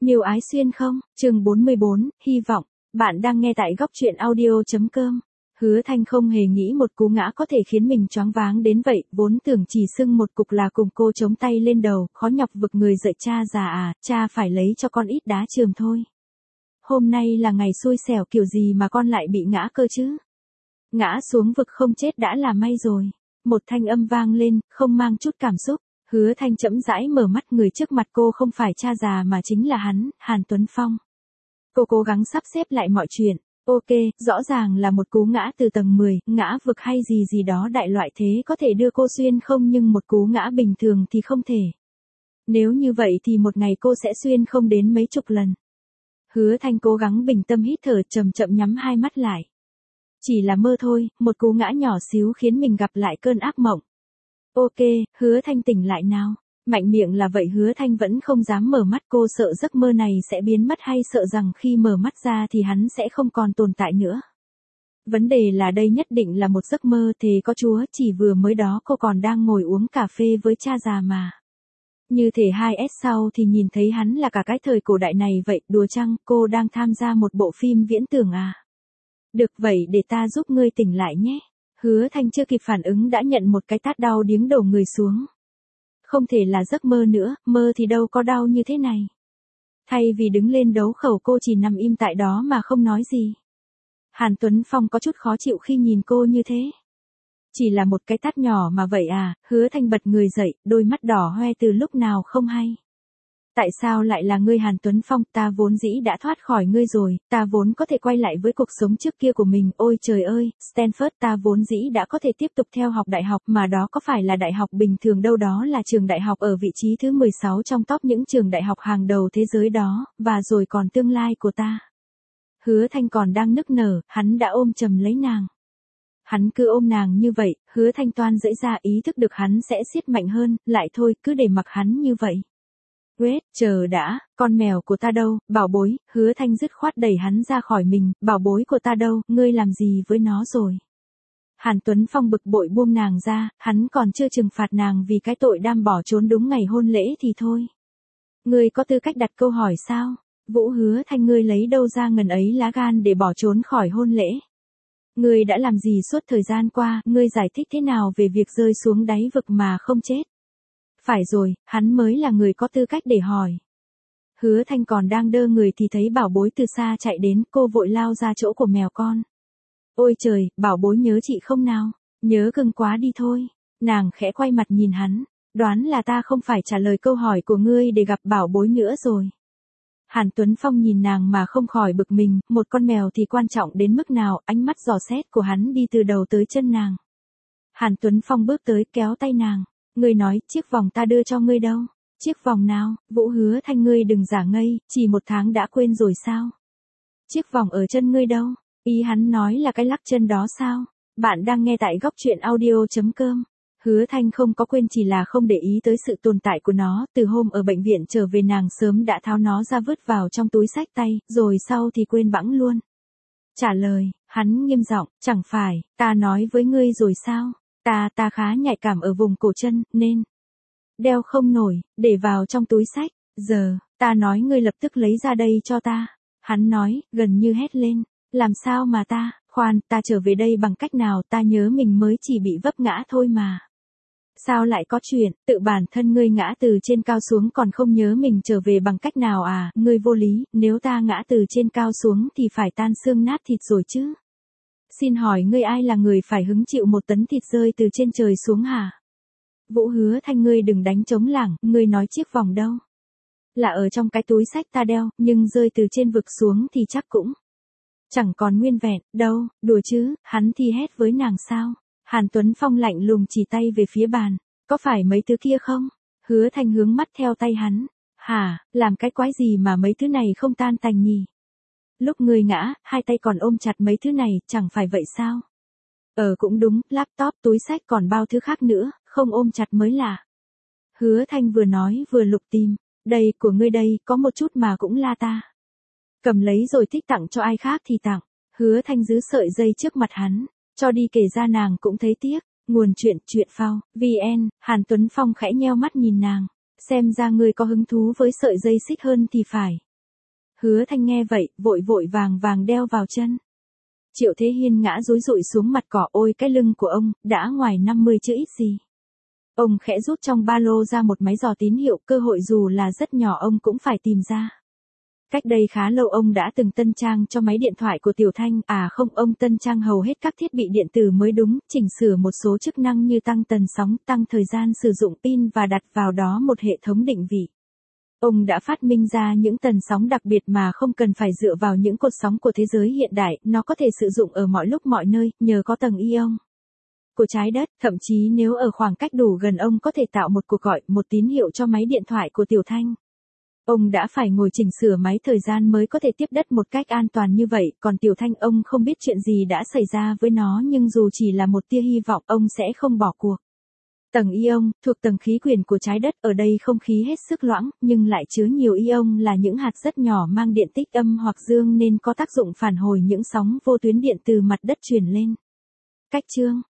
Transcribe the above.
Miêu Ái Xuyên không, chương 44, hy vọng, bạn đang nghe tại góc truyện audio.com. Hứa Thanh không hề nghĩ một cú ngã có thể khiến mình choáng váng đến vậy, vốn tưởng chỉ sưng một cục là cùng cô chống tay lên đầu, khó nhọc vực người dậy cha già à, cha phải lấy cho con ít đá trường thôi. Hôm nay là ngày xui xẻo kiểu gì mà con lại bị ngã cơ chứ? Ngã xuống vực không chết đã là may rồi. Một thanh âm vang lên, không mang chút cảm xúc. Hứa Thanh chậm rãi mở mắt, người trước mặt cô không phải cha già mà chính là hắn, Hàn Tuấn Phong. Cô cố gắng sắp xếp lại mọi chuyện. Ok, rõ ràng là một cú ngã từ tầng 10, ngã vực hay gì gì đó đại loại thế có thể đưa cô xuyên không, nhưng một cú ngã bình thường thì không thể. Nếu như vậy thì một ngày cô sẽ xuyên không đến mấy chục lần. Hứa Thanh cố gắng bình tâm hít thở, chậm chậm nhắm hai mắt lại. Chỉ là mơ thôi, một cú ngã nhỏ xíu khiến mình gặp lại cơn ác mộng. Ok, Hứa Thanh tỉnh lại nào. Mạnh miệng là vậy, Hứa Thanh vẫn không dám mở mắt, cô sợ giấc mơ này sẽ biến mất hay sợ rằng khi mở mắt ra thì hắn sẽ không còn tồn tại nữa. Vấn đề là đây nhất định là một giấc mơ, thề có Chúa, chỉ vừa mới đó cô còn đang ngồi uống cà phê với cha già mà. Như thể 2S sau thì nhìn thấy hắn là cả cái thời cổ đại này vậy, đùa chăng, cô đang tham gia một bộ phim viễn tưởng à? Được vậy để ta giúp ngươi tỉnh lại nhé. Hứa Thanh chưa kịp phản ứng đã nhận một cái tát đau điếng đổ người xuống. Không thể là giấc mơ nữa, mơ thì đâu có đau như thế này. Thay vì đứng lên đấu khẩu, cô chỉ nằm im tại đó mà không nói gì. Hàn Tuấn Phong có chút khó chịu khi nhìn cô như thế. Chỉ là một cái tát nhỏ mà vậy à? Hứa Thanh bật người dậy, đôi mắt đỏ hoe từ lúc nào không hay. Tại sao lại là ngươi Hàn Tuấn Phong, ta vốn dĩ đã thoát khỏi ngươi rồi, ta vốn có thể quay lại với cuộc sống trước kia của mình, ôi trời ơi, Stanford, ta vốn dĩ đã có thể tiếp tục theo học đại học, mà đó có phải là đại học bình thường đâu, đó là trường đại học ở vị trí thứ 16 trong top những trường đại học hàng đầu thế giới đó, và rồi còn tương lai của ta. Hứa Thanh còn đang nức nở, hắn đã ôm chầm lấy nàng. Hắn cứ ôm nàng như vậy, Hứa Thanh toan dẫy ra, ý thức được hắn sẽ siết mạnh hơn, lại thôi, cứ để mặc hắn như vậy. Wait, chờ đã, con mèo của ta đâu, bảo bối, Hứa Thanh dứt khoát đẩy hắn ra khỏi mình, bảo bối của ta đâu, ngươi làm gì với nó rồi? Hàn Tuấn Phong bực bội buông nàng ra, hắn còn chưa trừng phạt nàng vì cái tội đam bỏ trốn đúng ngày hôn lễ thì thôi. Ngươi có tư cách đặt câu hỏi sao? Vũ Hứa Thanh, ngươi lấy đâu ra ngần ấy lá gan để bỏ trốn khỏi hôn lễ? Ngươi đã làm gì suốt thời gian qua, ngươi giải thích thế nào về việc rơi xuống đáy vực mà không chết? Phải rồi, hắn mới là người có tư cách để hỏi. Hứa Thanh còn đang đơ người thì thấy bảo bối từ xa chạy đến, cô vội lao ra chỗ của mèo con. Ôi trời, bảo bối nhớ chị không nào? Nhớ cưng quá đi thôi. Nàng khẽ quay mặt nhìn hắn, đoán là ta không phải trả lời câu hỏi của ngươi để gặp bảo bối nữa rồi. Hàn Tuấn Phong nhìn nàng mà không khỏi bực mình, một con mèo thì quan trọng đến mức nào, ánh mắt dò xét của hắn đi từ đầu tới chân nàng. Hàn Tuấn Phong bước tới kéo tay nàng. Ngươi nói, chiếc vòng ta đưa cho ngươi đâu? Chiếc vòng nào? Vũ Hứa Thanh, ngươi đừng giả ngây, chỉ 1 tháng đã quên rồi sao? Chiếc vòng ở chân ngươi đâu? Ý hắn nói là cái lắc chân đó sao? Bạn đang nghe tại góc truyện audio.com. Hứa Thanh không có quên, chỉ là không để ý tới sự tồn tại của nó, từ hôm ở bệnh viện trở về nàng sớm đã tháo nó ra vứt vào trong túi xách tay, rồi sau thì quên bẵng luôn. Trả lời, hắn nghiêm giọng, chẳng phải, ta nói với ngươi rồi sao? Ta khá nhạy cảm ở vùng cổ chân, nên đeo không nổi, để vào trong túi xách. Giờ, ta nói ngươi lập tức lấy ra đây cho ta. Hắn nói, gần như hét lên. Làm sao mà ta, khoan, ta trở về đây bằng cách nào, ta nhớ mình mới chỉ bị vấp ngã thôi mà. Sao lại có chuyện, tự bản thân ngươi ngã từ trên cao xuống còn không nhớ mình trở về bằng cách nào à, ngươi vô lý, nếu ta ngã từ trên cao xuống thì phải tan xương nát thịt rồi chứ. Xin hỏi ngươi ai là người phải hứng chịu 1 tấn thịt rơi từ trên trời xuống hả? Vũ Hứa Thanh, ngươi đừng đánh trống lảng, ngươi nói chiếc vòng đâu? Là ở trong cái túi xách ta đeo, nhưng rơi từ trên vực xuống thì chắc cũng chẳng còn nguyên vẹn, đâu, đùa chứ, hắn thì hét với nàng sao? Hàn Tuấn Phong lạnh lùng chỉ tay về phía bàn, có phải mấy thứ kia không? Hứa Thanh hướng mắt theo tay hắn, hả, làm cái quái gì mà mấy thứ này không tan tành nhỉ? Lúc ngươi ngã, 2 tay còn ôm chặt mấy thứ này, chẳng phải vậy sao? Cũng đúng, laptop, túi xách còn bao thứ khác nữa, không ôm chặt mới lạ. Hứa Thanh vừa nói vừa lục tìm, đây, của ngươi đây, có một chút mà cũng la ta. Cầm lấy rồi thích tặng cho ai khác thì tặng. Hứa Thanh giữ sợi dây trước mặt hắn, cho đi kể ra nàng cũng thấy tiếc. Nguồn chuyện phao, VN, Hàn Tuấn Phong khẽ nheo mắt nhìn nàng. Xem ra ngươi có hứng thú với sợi dây xích hơn thì phải. Hứa Thanh nghe vậy, vội vội vàng vàng đeo vào chân. Triệu Thế Hiên ngã rúi rụi xuống mặt cỏ, ôi cái lưng của ông, đã ngoài 50 chứ ít gì. Ông khẽ rút trong ba lô ra một máy dò tín hiệu, cơ hội dù là rất nhỏ ông cũng phải tìm ra. Cách đây khá lâu ông đã từng tân trang cho máy điện thoại của Tiểu Thanh, à không, ông tân trang hầu hết các thiết bị điện tử mới đúng, chỉnh sửa một số chức năng như tăng tần sóng, tăng thời gian sử dụng pin và đặt vào đó một hệ thống định vị. Ông đã phát minh ra những tần sóng đặc biệt mà không cần phải dựa vào những cột sóng của thế giới hiện đại, nó có thể sử dụng ở mọi lúc mọi nơi, nhờ có tầng ion của trái đất, thậm chí nếu ở khoảng cách đủ gần ông có thể tạo một cuộc gọi, một tín hiệu cho máy điện thoại của Tiểu Thanh. Ông đã phải ngồi chỉnh sửa máy thời gian mới có thể tiếp đất một cách an toàn như vậy, còn Tiểu Thanh ông không biết chuyện gì đã xảy ra với nó, nhưng dù chỉ là một tia hy vọng ông sẽ không bỏ cuộc. Tầng ion, thuộc tầng khí quyển của trái đất, ở đây không khí hết sức loãng, nhưng lại chứa nhiều ion là những hạt rất nhỏ mang điện tích âm hoặc dương nên có tác dụng phản hồi những sóng vô tuyến điện từ mặt đất truyền lên. Cách chương